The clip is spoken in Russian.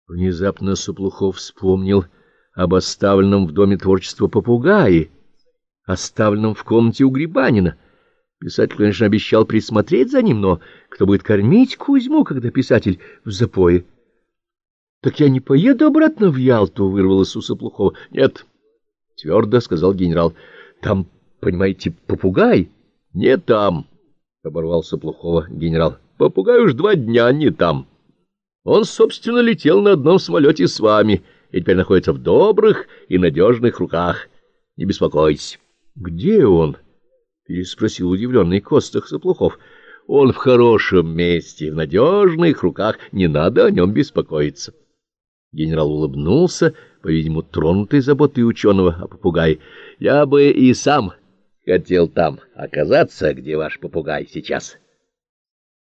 Внезапно Соплухов вспомнил об оставленном в Доме творчества попугае, оставленном в комнате у Грибанина. Писатель, конечно, обещал присмотреть за ним, но кто будет кормить Кузьму, когда писатель в запое? — Так я не поеду обратно в Ялту, — вырвалось у Соплухова. — Нет, — твердо сказал генерал. — Там, понимаете, попугай? — Не там, — оборвал Соплухова генерал. — Попугай уж 2 дня не там. Он, собственно, летел на одном самолете с вами и теперь находится в добрых и надежных руках. Не беспокойтесь. — Где он? — переспросил удивленный Костах Соплухов. — Он в хорошем месте, в надежных руках. Не надо о нем беспокоиться. Генерал улыбнулся, по-видимому, тронутой заботой ученого о попугае. — Я бы и сам хотел там оказаться, где ваш попугай сейчас.